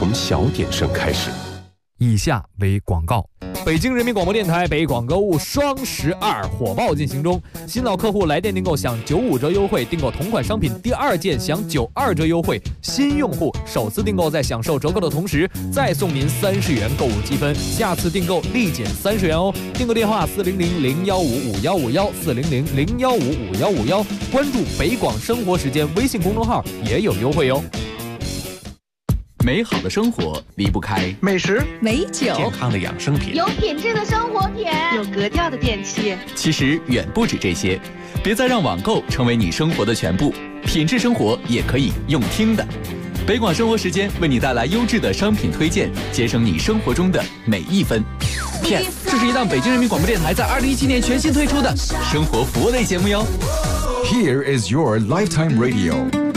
从小点声开始。 以下为广告。北京人民广播电台北广购物双12火爆进行中，新老客户来电订购享95折优惠，订购同款商品第2件享92折优惠，新用户首次订购在享受折扣的同时再送您30元购物积分，下次订购立减30元哦。订购电话400-015-5151，400-015-5151，关注北广生活时间微信公众号也有优惠哦。 美好的生活离不开美食、 美酒、 健康的养生品， 有品质的生活品， 有格调的电器。 其实远不止这些，别再让网购成为你生活的全部，品质生活也可以用听的。北广生活时间为你带来优质的商品推荐，节省你生活中的每一分。PS， 这是一档北京人民广播电台在2017年全新推出的生活服务类节目哟。 Here is your lifetime radio。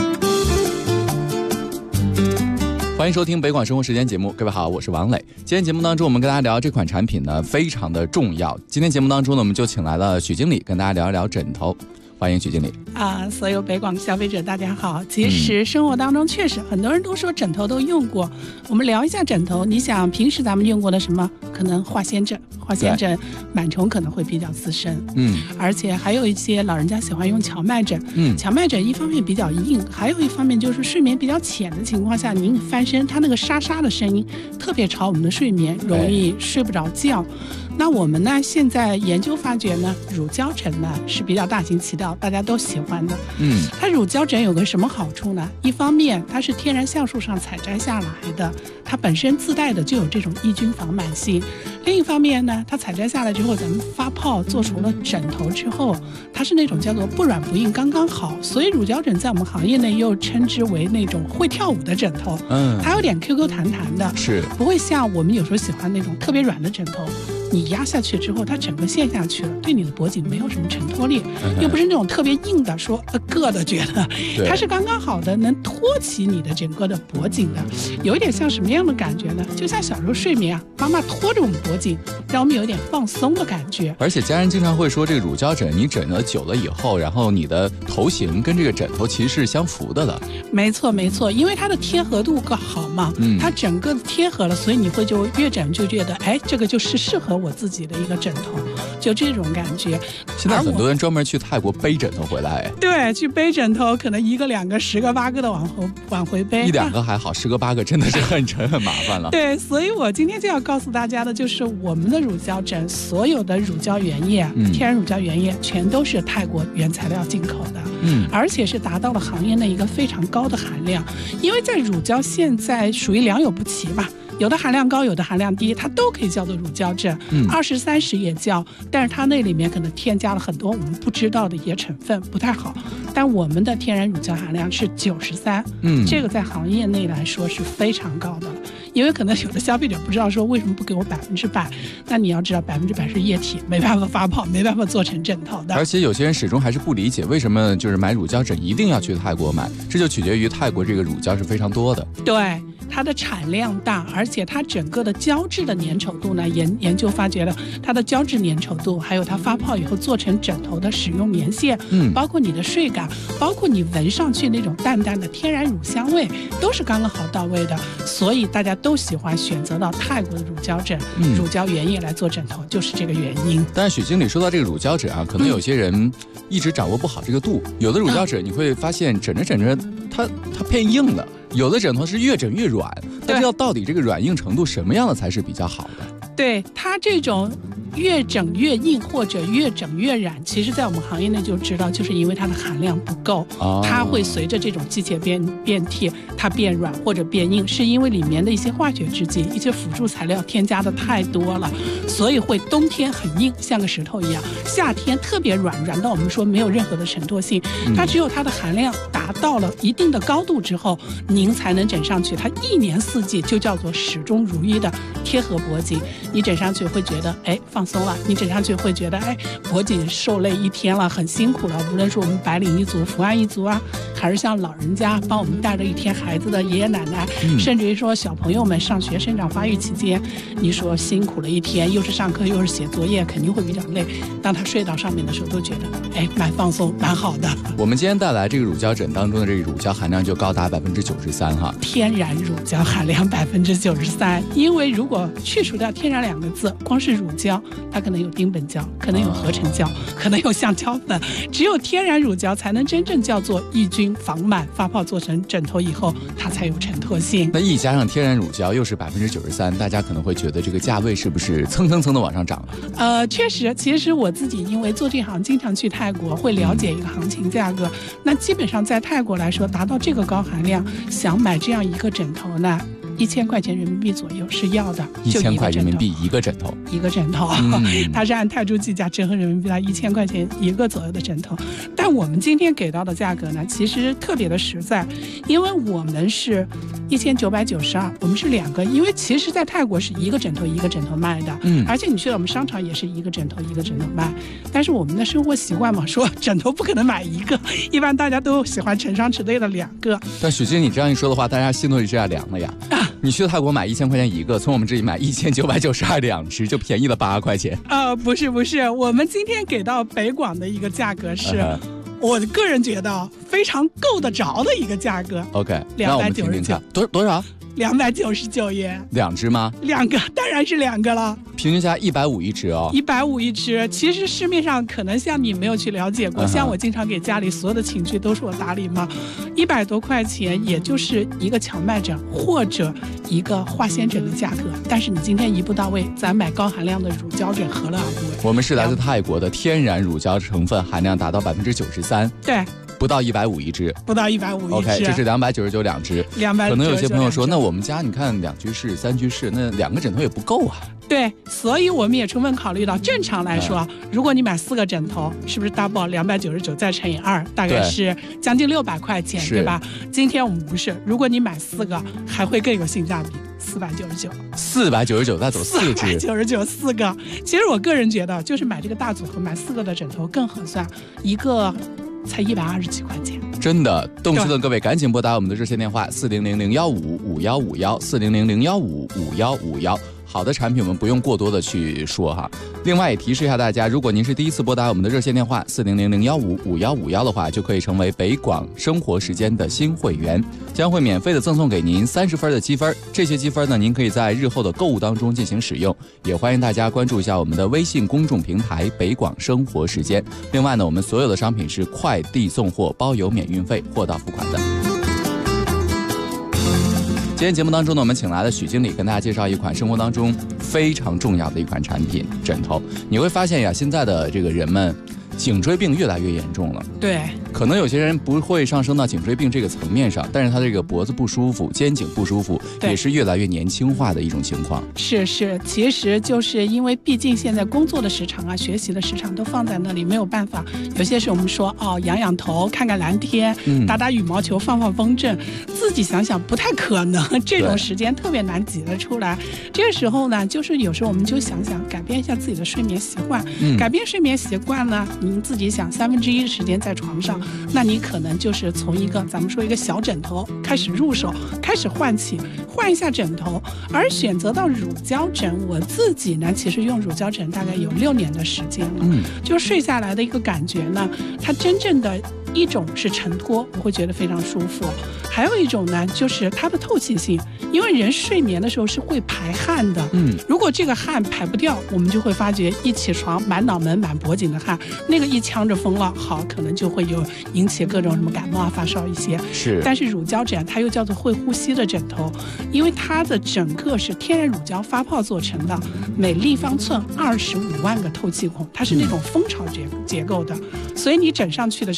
欢迎收听北广生活时间节目，各位好，我是王磊。今天节目当中，我们跟大家聊这款产品呢，非常的重要。今天节目当中呢，我们就请来了许经理跟大家聊一聊枕头。欢迎许经理。 所有北广的消费者大家好。其实生活当中确实很多人都说枕头都用过，我们聊一下枕头。你想平时咱们用过的什么？可能化纤枕螨虫可能会比较滋生，而且还有一些老人家喜欢用荞麦枕，荞麦枕一方面比较硬，还有一方面就是睡眠比较浅的情况下，您翻身它那个沙沙的声音特别吵我们的睡眠，容易睡不着觉。那我们呢现在研究发觉呢，乳胶枕呢是比较大行其道，大家都喜欢的。它乳胶枕有个什么好处呢？一方面它是天然橡树上采摘下来的，它本身自带的就有这种抑菌防螨性。另一方面呢，它采摘下来之后，咱们发泡做出了枕头之后，它是那种叫做不软不硬，刚刚好。所以乳胶枕在我们行业内又称之为那种会跳舞的枕头。它有点 QQ 弹弹的，是不会像我们有时候喜欢那种特别软的枕头。你压下去之后，它整个陷下去了，对你的脖颈没有什么承托力，又不是那种特别硬的，说硌的觉得，它是刚刚好的，能托起你的整个的脖颈的，有一点像什么样的感觉呢？就像小时候睡眠啊，妈妈拖着我们脖颈，让我们有点放松的感觉。 而且家人经常会说，这个乳胶枕你枕了久了以后，然后你的头型跟这个枕头其实是相符的了。 没错，因为它的贴合度更好嘛，它整个贴合了，所以你会就越枕就觉得，这个就是适合我自己的一个枕头，就这种感觉。 现在很多人专门去泰国背枕头回来， 对，去背枕头，可能1个2个10个8个的往回背 ，1、2个还好，10个8个真的是很沉很麻烦了。 对，所以我今天就要告诉大家的就是我们的乳胶枕，所有的乳胶原液，天然乳胶原液全都是泰国原材料进口的，而且是达到了行业内一个非常高的含量。因为在乳胶现在属于良莠不齐吧，有的含量高，有的含量低，它都可以叫做乳胶枕，20、30也叫，但是它那里面可能添加了很多我们不知道的一些成分，不太好。但我们的天然乳胶含量是93，这个在行业内来说是非常高的了。因为可能有的消费者不知道说为什么不给我100%，那你要知道100%是液体，没办法发泡，没办法做成枕头的。 而且有些人始终还是不理解为什么就是买乳胶枕一定要去泰国买，这就取决于泰国这个乳胶是非常多的。 对，它的产量大，而且它整个的胶质的粘稠度呢，研究发觉了它的胶质粘稠度，还有它发泡以后做成枕头的使用年限，包括你的睡感，包括你闻上去那种淡淡的天然乳香味，都是刚刚好到位的。所以大家都喜欢选择到泰国的乳胶枕，乳胶原液来做枕头，就是这个原因。 但是许经理说到这个乳胶枕啊，可能有些人一直掌握不好这个度，有的乳胶枕你会发现枕着它变硬了，有的枕头是越枕越软，但是要到底这个软硬程度什么样的才是比较好的？ 对，它这种越整越硬或者越整越软，其实在我们行业内就知道，就是因为它的含量不够，它会随着这种季节变替，它变软或者变硬，是因为里面的一些化学制剂、一些辅助材料添加的太多了，所以会冬天很硬，像个石头一样，夏天特别软到我们说没有任何的承托性。它只有它的含量达到了一定的高度之后，您才能枕上去，它1年4季就叫做始终如一的贴合脖颈，你枕上去会觉得放放松了，你枕上去会觉得，哎，脖颈受累一天了，很辛苦了。无论是我们白领一族、伏案一族啊，还是像老人家帮我们带着一天孩子的爷爷奶奶，甚至于说小朋友们上学生长发育期间，你说辛苦了一天，又是上课又是写作业，肯定会比较累。当他睡到上面的时候，都觉得，哎，蛮放松，蛮好的。 我们今天带来这个乳胶枕当中的这个乳胶含量就高达93%哈， 天然乳胶含量93%。因为如果去除掉天然2个字，光是乳胶，它可能有丁苯胶，可能有合成胶，可能有橡胶粉，只有天然乳胶才能真正叫做抑菌防螨，发泡做成枕头以后，它才有承托性。 那一加上天然乳胶又是93%，大家可能会觉得这个价位是不是蹭蹭蹭的往上涨了？ 确实，其实我自己因为做这行，经常去泰国，会了解一个行情价格。那基本上在泰国来说，达到这个高含量，想买这样一个枕头呢，1000块钱人民币左右是要的 ，1000块人民币一个枕头， 一个枕头，它是按泰铢计价，折合人民币它1000块钱一个左右的枕头。但我们今天给到的价格呢，其实特别的实在，因为我们是1992，我们是2个，因为其实在泰国是一个枕头一个枕头卖的，而且你去了我们商场也是一个枕头一个枕头卖，但是我们的生活习惯嘛，说枕头不可能买一个，一般大家都喜欢成双成对的2个。 但许静，你这样一说的话，大家心都是这样凉了呀。你去泰国买1000块钱一个，从我们这里买1992只，就便宜了8块钱。 不是，我们今天给到北广的一个价格是，我个人觉得非常够得着的一个价格。 OK， 那我们听听看，多少 ？299元 ，2只吗 ？2个，当然是2个了。 平均下150一只哦 ，150一只。其实市面上可能像你没有去了解过，像我经常给家里所有的寝具都是我打理嘛，100多块钱，也就是一个荞麦枕或者一个化纤枕的价格。但是你今天一步到位，咱买高含量的乳胶枕何乐而不为？ 我们是来自泰国的天然乳胶成分含量达到93%， 对。 不到150一只， 不到150一只。 OK， 这是299两只。可能有些朋友说，那我们家你看2居室、3居室，那2个枕头也不够啊。 对，所以我们也充分考虑到，正常来说，如果你买4个枕头，是不是 double 299再乘以2，大概是将近600块钱，对吧？今天我们不是，如果你买4个，还会更有性价比，499， 再走4只 ，499 4个。其实我个人觉得，就是买这个大组合，买4个的枕头更合算，一个才120几块钱。 真的，动心的各位赶紧拨打我们的热线电话40001551514000155151。好的产品我们不用过多的去说哈。另外也提示一下大家，如果您是第一次拨打我们的热线电话4000155151的话，就可以成为北广生活时间的新会员，将会免费的赠送给您30分的积分。这些积分呢，您可以在日后的购物当中进行使用。也欢迎大家关注一下我们的微信公众平台北广生活时间。另外呢，我们所有的商品是快递送货，包邮免运费，货到付款的。今天节目当中呢，我们请来了许经理跟大家介绍一款生活当中非常重要的一款产品——枕头。你会发现呀，现在的这个人们颈椎病越来越严重了。 对， 可能有些人不会上升到颈椎病这个层面上，但是他这个脖子不舒服、肩颈不舒服，也是越来越年轻化的一种情况。 是，其实就是因为毕竟现在工作的时长啊、学习的时长都放在那里，没有办法。有些是我们说仰头、看看蓝天、打打羽毛球、放放风筝，自己想想不太可能，这种时间特别难挤得出来。这个时候呢，就是有时候我们就想想改变一下自己的睡眠习惯。改变睡眠习惯呢，您自己想1/3的时间在床上，那你可能就是从一个咱们说一个小枕头开始入手，开始换一下枕头。而选择到乳胶枕，我自己呢其实用乳胶枕大概有6年的时间了，就睡下来的一个感觉呢，它真正的一种是承托，我会觉得非常舒服，还有一种呢就是它的透气性，因为人睡眠的时候是会排汗的，如果这个汗排不掉，我们就会发觉一起床满脑门满脖颈的汗，那个一呛着风了，好可能就会有引起各种什么感冒啊发烧一些。但是乳胶枕它又叫做会呼吸的枕头，因为它的整个是天然乳胶发泡做成的，每立方寸25万个透气孔，它是那种蜂巢结构的，所以你枕上去的时候，晚上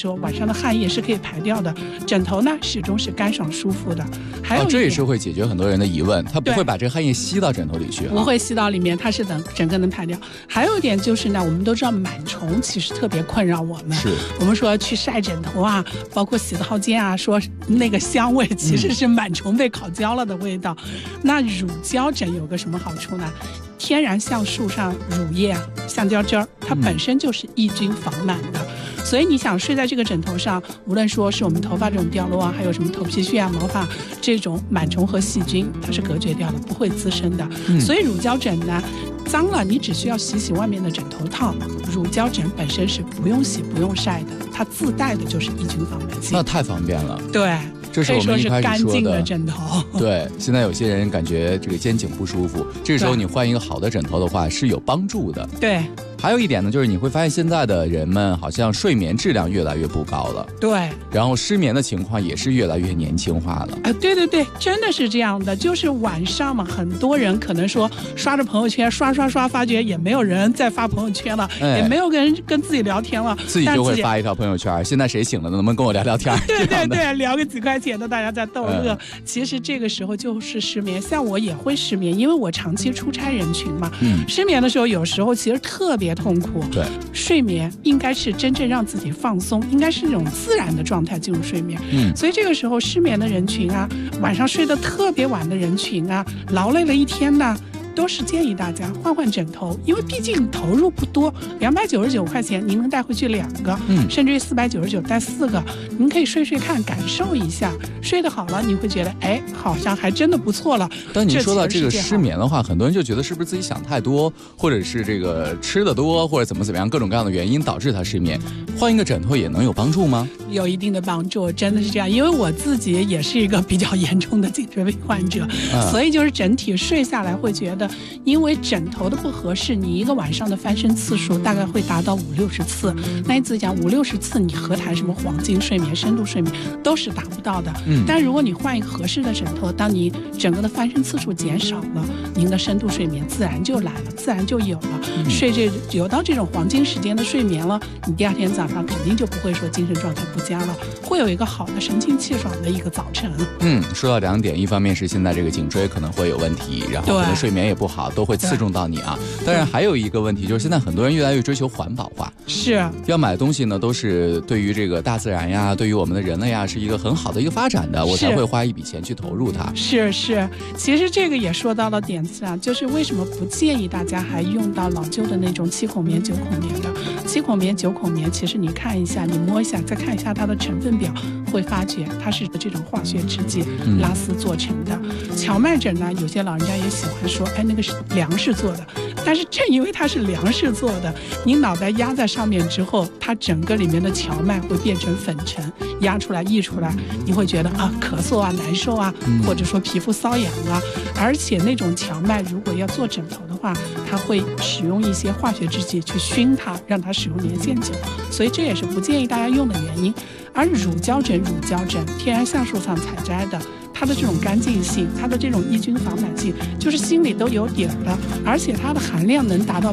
上的汗液是可以排掉的，枕头呢始终是干爽舒服的。还有这也是会解决很多人的疑问，它不会把这个汗液吸到枕头里去， 不会吸到里面，它是整个能排掉。还有一点就是呢，我们都知道螨虫其实特别困扰我们， 是我们说去晒枕头啊，包括洗套间啊，说那个香味其实是螨虫被烤焦了的味道。那乳胶枕有个什么好处呢？天然橡树上乳液啊，橡胶汁儿，它本身就是抑菌防螨的。所以你想睡在这个枕头上，无论说是我们头发这种掉落啊，还有什么头皮屑啊、毛发这种螨虫和细菌，它是隔绝掉的，不会滋生的。所以乳胶枕呢，脏了你只需要洗洗外面的枕头套，乳胶枕本身是不用洗不用晒的，它自带的就是抑菌防螨性。 那太方便了。 对。 这是我们一开始说的干净的枕头。 对，现在有些人感觉这个肩颈不舒服，这个时候你换一个好的枕头的话是有帮助的。 对。 还有一点呢，就是你会发现现在的人们好像睡眠质量越来越不高了。 对。 然后失眠的情况也是越来越年轻化了。 对对对，真的是这样的。就是晚上嘛，很多人可能说刷着朋友圈，刷，发觉也没有人在发朋友圈了，也没有跟自己聊天了， 自己就会发一条朋友圈。现在谁醒了，能不能跟我聊聊天？ 对对对，聊个几块钱的，大家在逗乐。其实这个时候就是失眠，像我也会失眠，因为我长期出差人群嘛。失眠的时候，有时候其实特别痛苦。 对。 睡眠应该是真正让自己放松，应该是那种自然的状态进入睡眠。所以这个时候失眠的人群啊，晚上睡得特别晚的人群啊，劳累了一天呢，都是建议大家换枕头，因为毕竟投入不多，299块钱您能带回去2个，甚至于499带4个，您可以睡睡看，感受一下，睡得好了你会觉得好像还真的不错了。 但你说到这个失眠的话，很多人就觉得是不是自己想太多，或者是这个吃的多，或者怎么样，各种各样的原因导致他失眠，换一个枕头也能有帮助吗？ 有一定的帮助，真的是这样，因为我自己也是一个比较严重的颈椎病患者，所以就是整体睡下来会觉得，因为枕头的不合适，你一个晚上的翻身次数大概会达到50-60次。那你自己讲50-60次，你何谈什么黄金睡眠、深度睡眠都是达不到的。但如果你换一个合适的枕头，当你整个的翻身次数减少了，您的深度睡眠自然就来了，自然就有了。有到这种黄金时间的睡眠了，你第二天早上肯定就不会说精神状态不佳了，会有一个好的神清气爽的一个早晨。 说到2点，一方面是现在这个颈椎可能会有问题，然后可能睡眠也不好，都会刺中到你啊。当然还有一个问题就是现在很多人越来越追求环保化， 是要买东西呢都是对于这个大自然呀，对于我们的人类呀是一个很好的一个发展的，我才会花一笔钱去投入它。 是，其实这个也说到了点子上，就是为什么不建议大家还用到老旧的那种7孔棉、9孔棉的。7孔棉、9孔棉，其实你看一下，你摸一下，再看一下它的成分表，会发觉它是这种化学制剂拉丝做成的。荞麦枕呢，有些老人家也喜欢说，那个是粮食做的，但是正因为它是粮食做的，你脑袋压在上面之后，它整个里面的荞麦会变成粉尘，压出来溢出来，你会觉得咳嗽啊、难受啊，或者说皮肤瘙痒啊。而且那种荞麦如果要做枕头的话，它会使用一些化学制剂去熏它，让它使用年限久，所以这也是不建议大家用的原因。而乳胶枕天然橡树上采摘的，它的这种干净性，它的这种抑菌防螨性，就是心里都有底儿的，而且它的含量能达到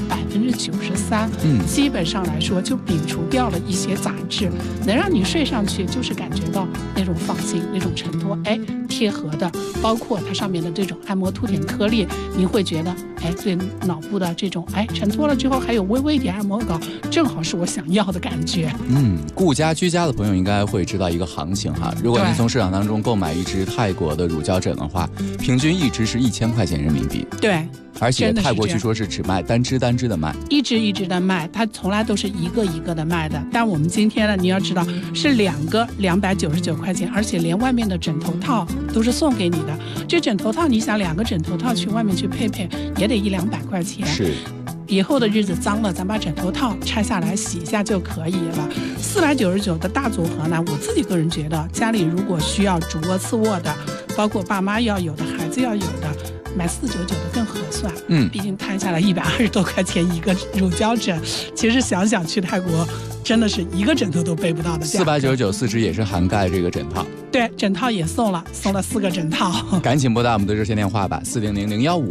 93%，基本上来说就摒除掉了一些杂质，能让你睡上去就是感觉到那种放心、那种承托，贴合的，包括它上面的这种按摩凸点颗粒，你会觉得对脑部的这种承托了之后还有微微一点按摩感，正好是我想要的感觉。 顾家居家的朋友应该会知道一个行情哈，如果您从市场当中购买一只泰国的乳胶枕的话，平均一只是1000块钱人民币。 对。 而且泰国据说是只卖单只的卖， 一只的卖，它从来都是一个一个的卖的。但我们今天呢，你要知道是2个299块钱，而且连外面的枕头套都是送给你的。这枕头套，你想2个枕头套去外面去配也得100-200块钱。 是。 以后的日子脏了，咱把枕头套拆下来洗一下就可以了。499的大组合呢，我自己个人觉得，家里如果需要主卧次卧的，包括爸妈要有的、孩子要有的，买499的更合算。毕竟摊下来120多块钱一个乳胶枕，其实想想去泰国真的是一个枕头都背不到的价格。 499 4只也是涵盖这个枕套。 对，枕套也送了4个枕套。 赶紧拨打我们的热线电话吧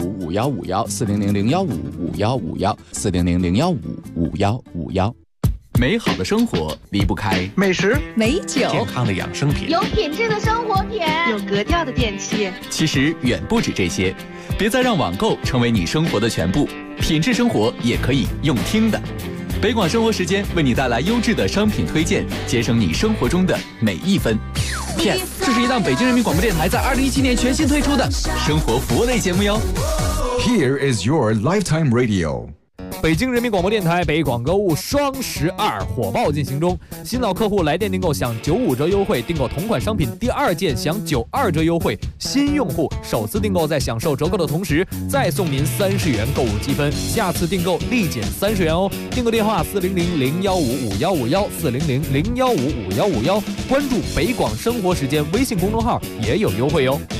，400-015-5151，400-015-5151，400-015-5151。 美好的生活离不开美食、 美酒、 健康的养生品， 有品质的生活品， 有格调的电器。 其实远不止这些，别再让网购成为你生活的全部，品质生活也可以用听的。北广生活时间为你带来优质的商品推荐，节省你生活中的每一分。 骗，这是一档北京人民广播电台在2017年全新推出的生活服务类节目哟。 Here is your lifetime radio. 北京人民广播电台北广购物双12火爆进行中，新老客户来电订购享95折优惠，订购同款商品第2件享92折优惠，新用户首次订购在享受折扣的同时再送您30元购物积分，下次订购立减30元哦。订购电话400-015-5151，400-015-5151，关注北广生活时间微信公众号也有优惠哟。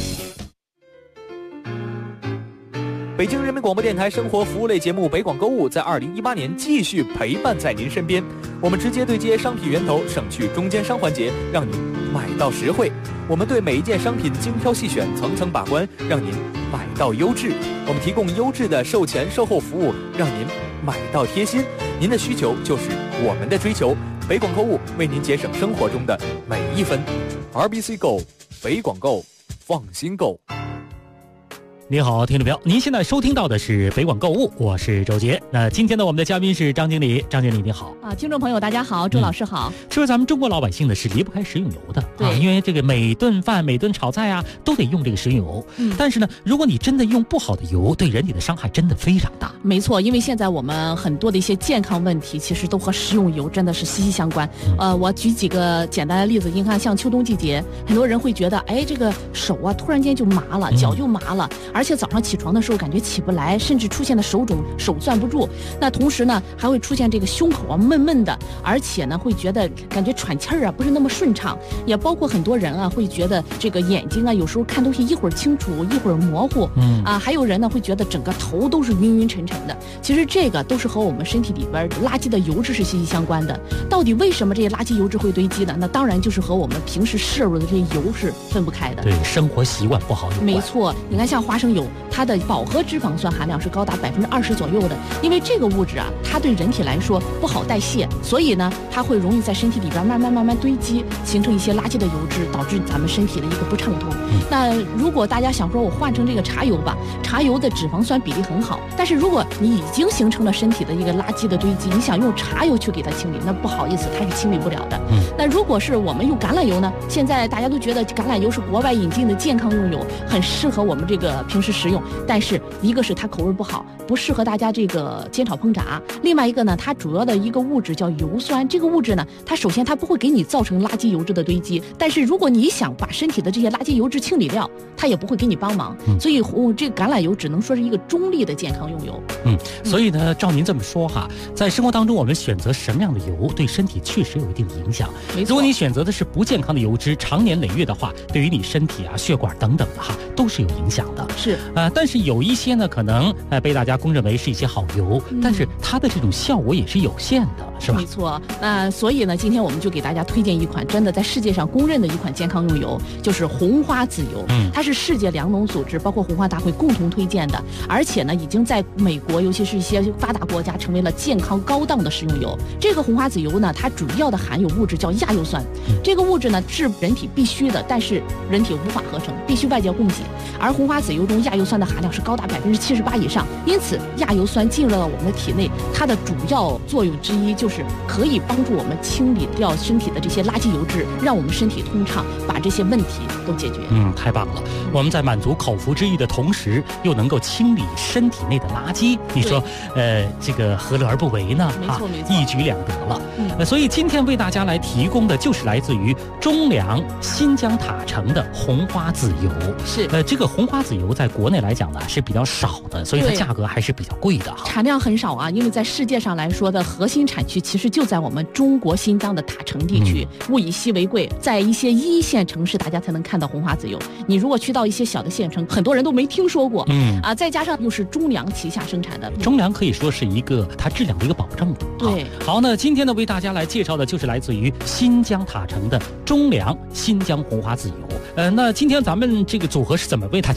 北京人民广播电台生活服务类节目北广购物在2018年继续陪伴在您身边，我们直接对接商品源头，省去中间商环节，让您买到实惠。我们对每一件商品精挑细选，层层把关，让您买到优质。我们提供优质的售前售后服务，让您买到贴心。您的需求就是我们的追求，北广购物为您节省生活中的每一分。RBC Go， 北广购，放心购。 你好，听众朋友，您现在收听到的是北广购物，我是周杰。那今天呢，我们的嘉宾是张经理，张经理你好啊，听众朋友大家好，周老师好。 说咱们中国老百姓呢是离不开食用油的， 对， 因为这个每顿饭、每顿炒菜啊都得用这个食用油。但是呢，如果你真的用不好的油，对人体的伤害真的非常大。 没错，因为现在我们很多的一些健康问题，其实都和食用油真的是息息相关。我举几个简单的例子，你看，像秋冬季节，很多人会觉得，哎，这个手啊突然间就麻了，脚就麻了。而且早上起床的时候感觉起不来，甚至出现了手肿、手攥不住。那同时呢，还会出现这个胸口啊闷闷的，而且呢会觉得感觉喘气儿啊不是那么顺畅。也包括很多人啊会觉得这个眼睛啊有时候看东西一会儿清楚一会儿模糊，还有人呢会觉得整个头都是晕晕沉沉的。其实这个都是和我们身体里边垃圾的油脂是息息相关的。到底为什么这些垃圾油脂会堆积呢？那当然就是和我们平时摄入的这些油是分不开的。 对，生活习惯不好有关。 没错，你看像花生油，它的饱和脂肪酸含量是高达20%左右的，因为这个物质啊，它对人体来说不好代谢，所以呢，它会容易在身体里边慢慢堆积，形成一些垃圾的油脂，导致咱们身体的一个不畅通。那如果大家想说我换成这个茶油吧，茶油的脂肪酸比例很好，但是如果你已经形成了身体的一个垃圾的堆积，你想用茶油去给它清理，那不好意思，它是清理不了的。那如果是我们用橄榄油呢？现在大家都觉得橄榄油是国外引进的健康用油，很适合我们这个平时食用，但是一个是它口味不好，不适合大家这个煎炒烹炸；另外一个呢，它主要的一个物质叫油酸，这个物质呢，它首先它不会给你造成垃圾油脂的堆积，但是如果你想把身体的这些垃圾油脂清理掉，它也不会给你帮忙。所以这个橄榄油只能说是一个中立的健康用油。 所以呢，照您这么说哈，在生活当中我们选择什么样的油，对身体确实有一定的影响。如果你选择的是不健康的油脂，长年累月的话，对于你身体啊、血管等等的哈，都是有影响的。 是但是有一些呢，可能被大家公认为是一些好油，但是它的这种效果也是有限的，是吧？ 没错。那所以呢，今天我们就给大家推荐一款真的在世界上公认的一款健康用油，就是红花籽油。它是世界粮农组织包括红花大会共同推荐的，而且呢，已经在美国尤其是一些发达国家成为了健康高档的食用油。这个红花籽油呢，它主要的含有物质叫亚油酸，这个物质呢是人体必须的，但是人体无法合成，必须外界供给。而红花籽油中亚油酸的含量是高达78%以上，因此亚油酸进入到我们的体内，它的主要作用之一就是可以帮助我们清理掉身体的这些垃圾油脂，让我们身体通畅，把这些问题都解决。 太棒了！我们在满足口腹之欲的同时，又能够清理身体内的垃圾，你说，这个何乐而不为呢？ 没错， 一举两得了。所以今天为大家来提供的就是来自于中粮新疆塔城的红花籽油。 是， 这个红花籽油在国内来讲呢是比较少的，所以它价格还是比较贵的哈。 产量很少啊，因为在世界上来说的核心产区其实就在我们中国新疆的塔城地区，物以稀为贵，在一些一线城市大家才能看到红花籽油。你如果去到一些小的县城，很多人都没听说过。再加上又是中粮旗下生产的， 中粮可以说是一个它质量的一个保证。 对， 好，那今天呢为大家来介绍的就是来自于新疆塔城的中粮新疆红花籽油。那今天咱们这个组合是怎么为大家安排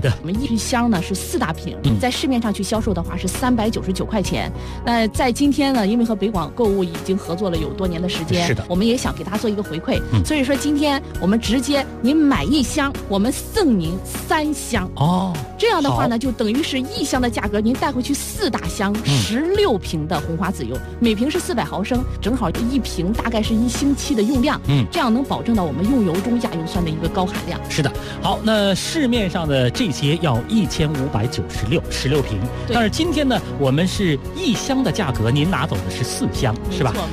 的。 我们一箱呢是4大瓶，在市面上去销售的话是399块钱。那在今天呢，因为和北广购物已经合作了有多年的时间， 是的， 我们也想给大家做一个回馈，所以说今天我们直接您买1箱，我们送您3箱哦。 这样的话呢，就等于是1箱的价格，您带回去4大箱16瓶的红花籽油，每瓶是400毫升，正好1瓶大概是1星期的用量，这样能保证到我们用油中亚油酸的一个高含量。 是的，好，那市面上的这些要1596，16瓶，但是今天呢，我们是1箱的价格，您拿走的是4箱，是吧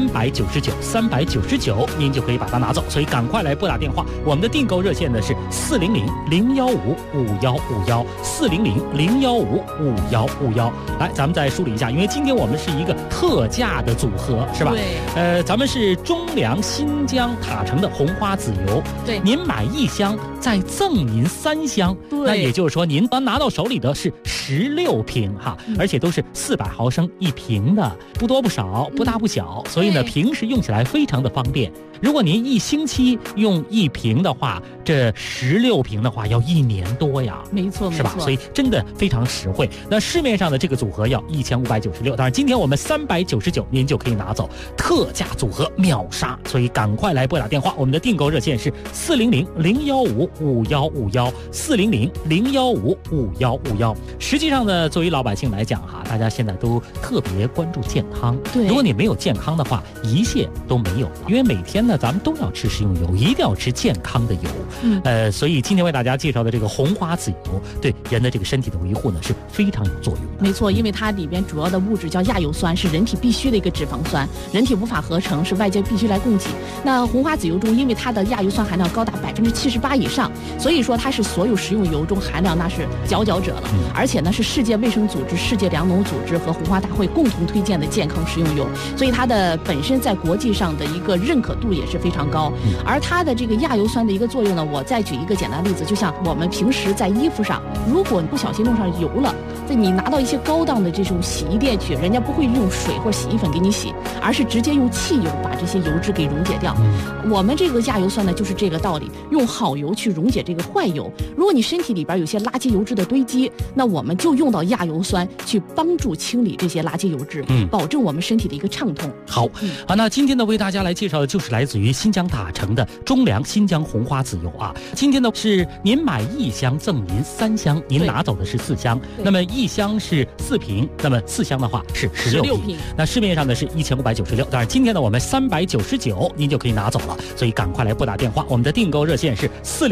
？399，您就可以把它拿走，所以赶快来拨打电话，我们的订购热线呢是400-015-5151，400-015-5151。来，咱们再梳理一下，因为今天我们是一个特价的组合，是吧？ 对。 咱们是中粮新疆塔城的红花籽油， 对， 您买1箱再赠您3箱，那也就是说您拿到手里的是16瓶哈，而且都是400毫升1瓶的，不多不少，不大不小，所以呢，平时用起来非常的方便。如果您1星期用1瓶的话，这16瓶的话要1年多呀， 没错， 是吧？所以真的非常实惠。那市面上的这个组合要1596，当然今天我们399，您就可以拿走，特价组合秒杀，所以赶快来拨打电话，我们的订购热线是400-015-5151，400-015-5151。实际上呢，作为老百姓来讲哈，大家现在都特别关注健康。 对， 如果你没有健康的话，一切都没有。因为每天呢，咱们都要吃食用油，一定要吃健康的油。所以今天为大家介绍的这个红花籽油，对人的这个身体的维护呢是非常有作用的。 没错，因为它里边主要的物质叫亚油酸，是人体必须的一个脂肪酸，人体无法合成，是外界必须来供给。那红花籽油中，因为它的亚油酸含量高达78%以上，所以说它是所有食用油中含量那是佼佼者了。而且呢，是世界卫生组织、世界粮农组织和红花大会共同推荐的健康食用油，所以它的本身在国际上的一个认可度也是非常高。而它的这个亚油酸的一个作用呢，我再举一个简单例子，就像我们平时在衣服上，如果你不小心弄上油了，在你拿到一些高档的这种洗衣店去，人家不会用水或洗衣粉给你洗，而是直接用汽油把这些油脂给溶解掉。我们这个亚油酸呢，就是这个道理，用好油去溶解这个坏油。如果你身体里边有些垃圾油脂的堆积，那我们就用到亚油酸去帮助清理这些垃圾油脂，保证我们身体的一个畅通。 好，那今天呢，为大家来介绍的就是来自于新疆塔城的中粮新疆红花籽油啊。今天呢是您买1箱赠您3箱，您拿走的是4箱。那么1箱是4瓶，那么4箱的话是16瓶。那市面上呢是1596，当然今天呢我们399，您就可以拿走了。所以赶快来拨打电话，我们的订购热线是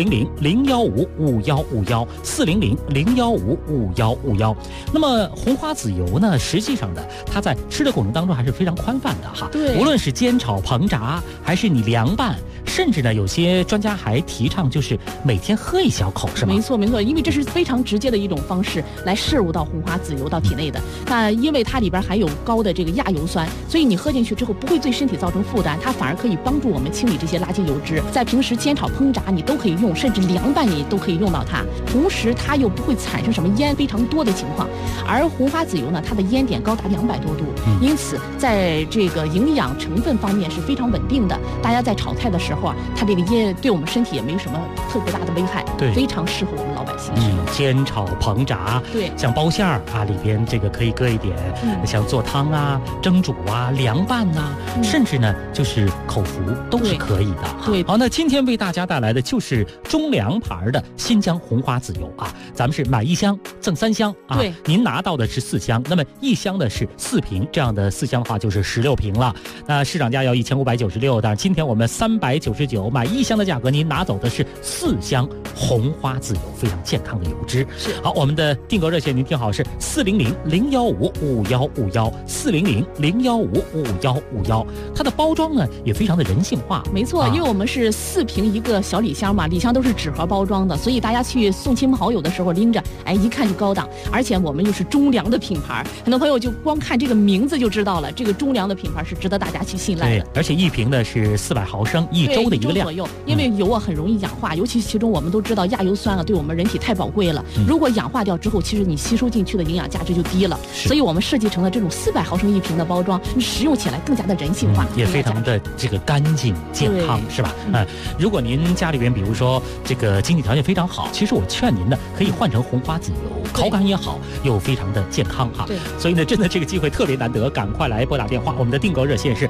400-015-5151，400-015-5151。那么红花籽油呢，实际上呢，它在吃的过程当中还是非常宽泛的哈。 对， 无论是煎炒烹炸，还是你凉拌，甚至呢，有些专家还提倡就是每天喝1小口，是吗？ 没错，没错，因为这是非常直接的一种方式来摄入到红花籽油到体内的。那因为它里边含有高的这个亚油酸，所以你喝进去之后不会对身体造成负担，它反而可以帮助我们清理这些垃圾油脂。在平时煎炒烹炸你都可以用，甚至凉拌你都可以用到它。同时它又不会产生什么烟非常多的情况。而红花籽油呢，它的烟点高达200多度，因此在这个营养成分方面是非常稳定的。大家在炒菜的时候啊，它这个烟对我们身体也没有什么特别大的危害， 对， 非常适合我们老百姓使用。 煎炒烹炸， 对， 像包馅儿啊，里边这个可以搁一点，像做汤啊、蒸煮啊、凉拌呐，甚至呢就是口服都是可以的。 对， 好，那今天为大家带来的就是中粮牌的新疆红花籽油啊，咱们是买1箱赠3箱啊， 对， 您拿到的是4箱，那么1箱的是4瓶，这样的4箱的话就是16瓶了。那市场价要1596，但是今天我们399，买1箱的价格，您拿走的是4箱红花籽油，非常健康的油脂。 是， 好，我们的订购热线您听好是400-015-5151，400-015-5151。它的包装呢也非常的人性化。 没错，因为我们是4瓶一个小礼箱嘛，礼箱都是纸盒包装的，所以大家去送亲朋好友的时候拎着，哎，一看就高档。而且我们又是中粮的品牌，很多朋友就光看这个名字就知道了，这个中粮的品牌是值得大家去信赖的。 对，而且1瓶呢是400毫升，1周周的一个量左右，因为油啊很容易氧化，尤其其中我们都知道亚油酸啊对我们人体太宝贵了。如果氧化掉之后，其实你吸收进去的营养价值就低了。所以我们设计成了这种400毫升1瓶的包装，你使用起来更加的人性化， 也非常的这个干净健康，是吧？如果您家里边比如说这个经济条件非常好，其实我劝您呢可以换成红花籽油，口感也好，又非常的健康哈。所以呢，真的这个机会特别难得，赶快来拨打电话，我们的订购热线是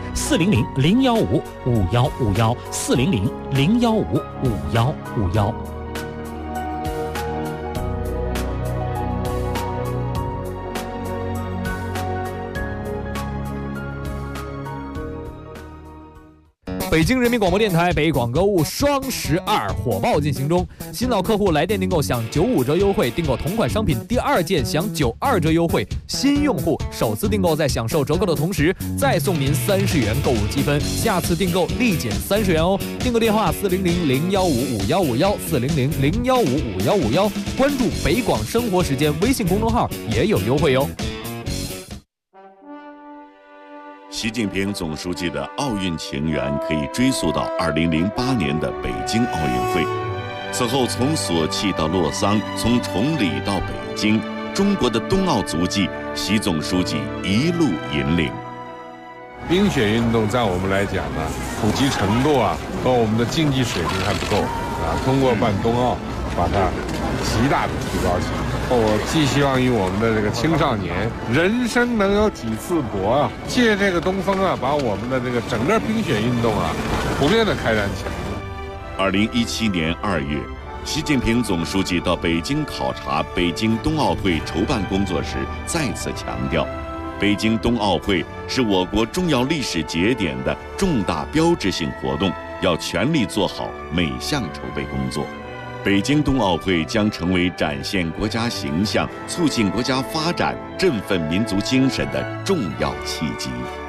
400-015-5151，400-015-5151。 北京人民广播电台北广购物双12火爆进行中，新老客户来电订购享95折优惠，订购同款商品第2件享92折优惠，新用户首次订购在享受折扣的同时再送您30元购物积分，下次订购立减30元哦。订购电话400-015-5151，400-015-5151，关注北广生活时间微信公众号也有优惠哦。 习近平总书记的奥运情缘可以追溯到2008年的北京奥运会。此后，从索契到洛桑，从崇礼到北京，中国的冬奥足迹，习总书记一路引领。 冰雪运动在我们来讲呢，普及程度啊和我们的竞技水平还不够啊。通过办冬奥，把它极大的提高起来。我寄希望于我们的这个青少年，人生能有几次搏啊！借这个东风啊，把我们的这个整个冰雪运动啊，普遍的开展起来。 2017年2月，习近平总书记到北京考察北京冬奥会筹办工作时，再次强调，北京冬奥会是我国重要历史节点的重大标志性活动，要全力做好每项筹备工作。北京冬奥会将成为展现国家形象、促进国家发展、振奋民族精神的重要契机。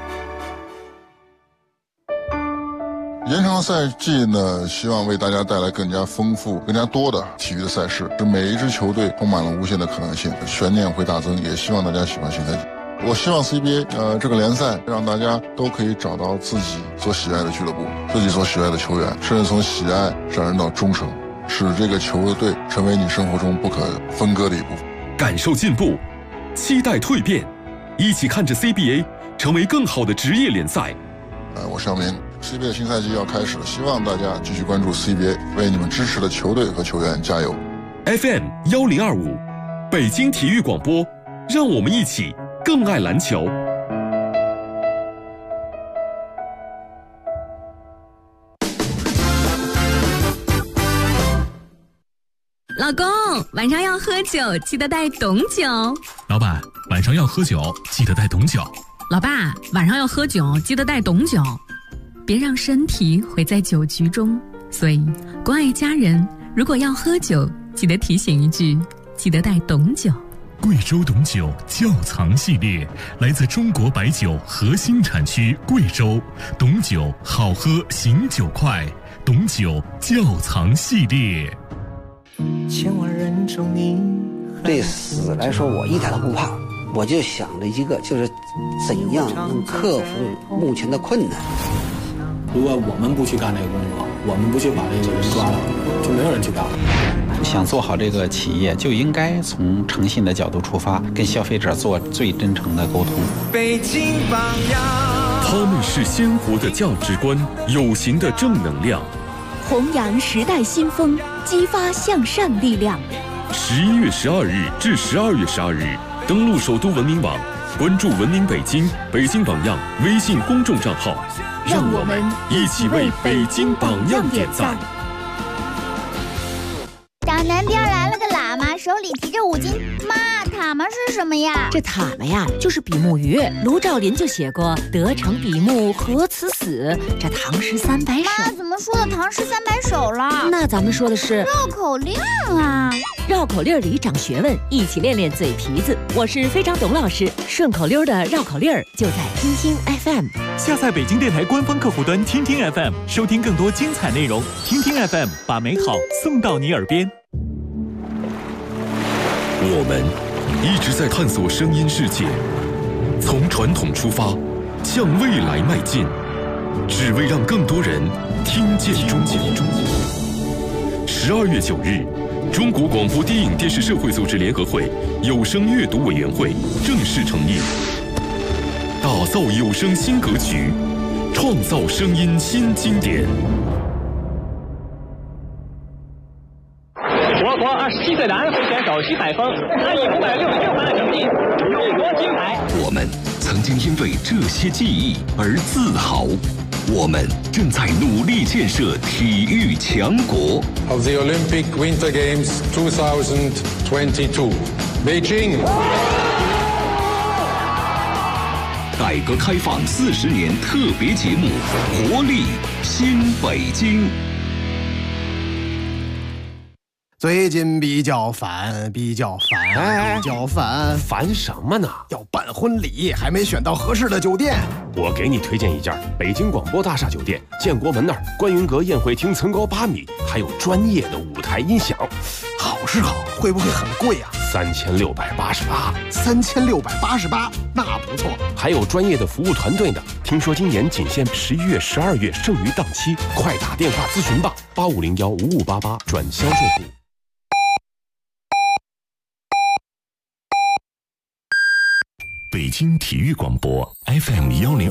延长赛季呢，希望为大家带来更加丰富、更加多的体育的赛事，使每一支球队充满了无限的可能性，悬念会大增。也希望大家喜欢新赛季。我希望 CBA 这个联赛让大家都可以找到自己所喜爱的俱乐部、自己所喜爱的球员，甚至从喜爱上升到忠诚。使这个球队成为你生活中不可分割的一部分。 感受进步，期待蜕变，一起看着 CBA 成为更好的职业联赛。 我声明 CBA 的新赛季要开始了，希望大家继续关注 CBA， 为你们支持的球队和球员加油。 FM 1025，北京体育广播，让我们一起更爱篮球。 老公，晚上要喝酒，记得带董酒。 老板，晚上要喝酒，记得带董酒。 老爸，晚上要喝酒，记得带董酒。别让身体毁在酒局中。所以，关爱家人，如果要喝酒，记得提醒一句，记得带董酒。 贵州董酒窖藏系列，来自中国白酒核心产区贵州，董酒好喝，醒酒快，董酒窖藏系列。 千万人中你对死来说我一点都不怕，我就想着一个，就是怎样能克服目前的困难。 如果我们不去干这个工作，我们不去把这个人抓了，就没有人去干了。 想做好这个企业，就应该从诚信的角度出发，跟消费者做最真诚的沟通。 北京榜样， 他们是鲜活的价值观，有形的正能量， 弘扬时代新风，激发向善力量。 11月12日至12月12日，登录首都文明网，关注文明北京、北京榜样微信公众账号， 让我们一起为北京榜样点赞。 长南边来了个喇嘛，手里提着5斤。妈，塔嘛是什么呀？ 这塔嘛呀，就是比目鱼。卢照邻就写过“得成比目，何辞死”。这唐诗300首。 妈，怎么说的唐诗300首了？ 那咱们说的是绕口令啊！ 绕口令里长学问，一起练练嘴皮子。我是非常董老师，顺口溜的绕口令就在听听 FM。 下载北京电台官方客户端听听 FM， 收听更多精彩内容。听听 FM， 把美好送到你耳边。 我们一直在探索声音世界，从传统出发，向未来迈进。 只为让更多人听见中国。12月9日，中国广播电影电视社会组织联合会有声阅读委员会正式成立，打造有声新格局，创造声音新经典。 我国27岁的安徽选手徐海峰，他以566分的成绩勇夺金牌。 我们曾经因为这些记忆而自豪，我们正在努力建设体育强国。 Of the Olympic Winter Games 2022, Beijing. 改革开放40年特别节目《活力新北京》。 最近比较烦， 烦什么呢？ 要办婚礼，还没选到合适的酒店。 我给你推荐一家北京广播大厦酒店，建国门那儿观云阁宴会厅层高8米，还有专业的舞台音响。 好是好，会不会很贵啊 ？3688。 3688，那不错。 还有专业的服务团队呢。听说今年仅限11月、12月剩余档期，快打电话咨询吧，85015588转销售部。 北京体育广播 FM102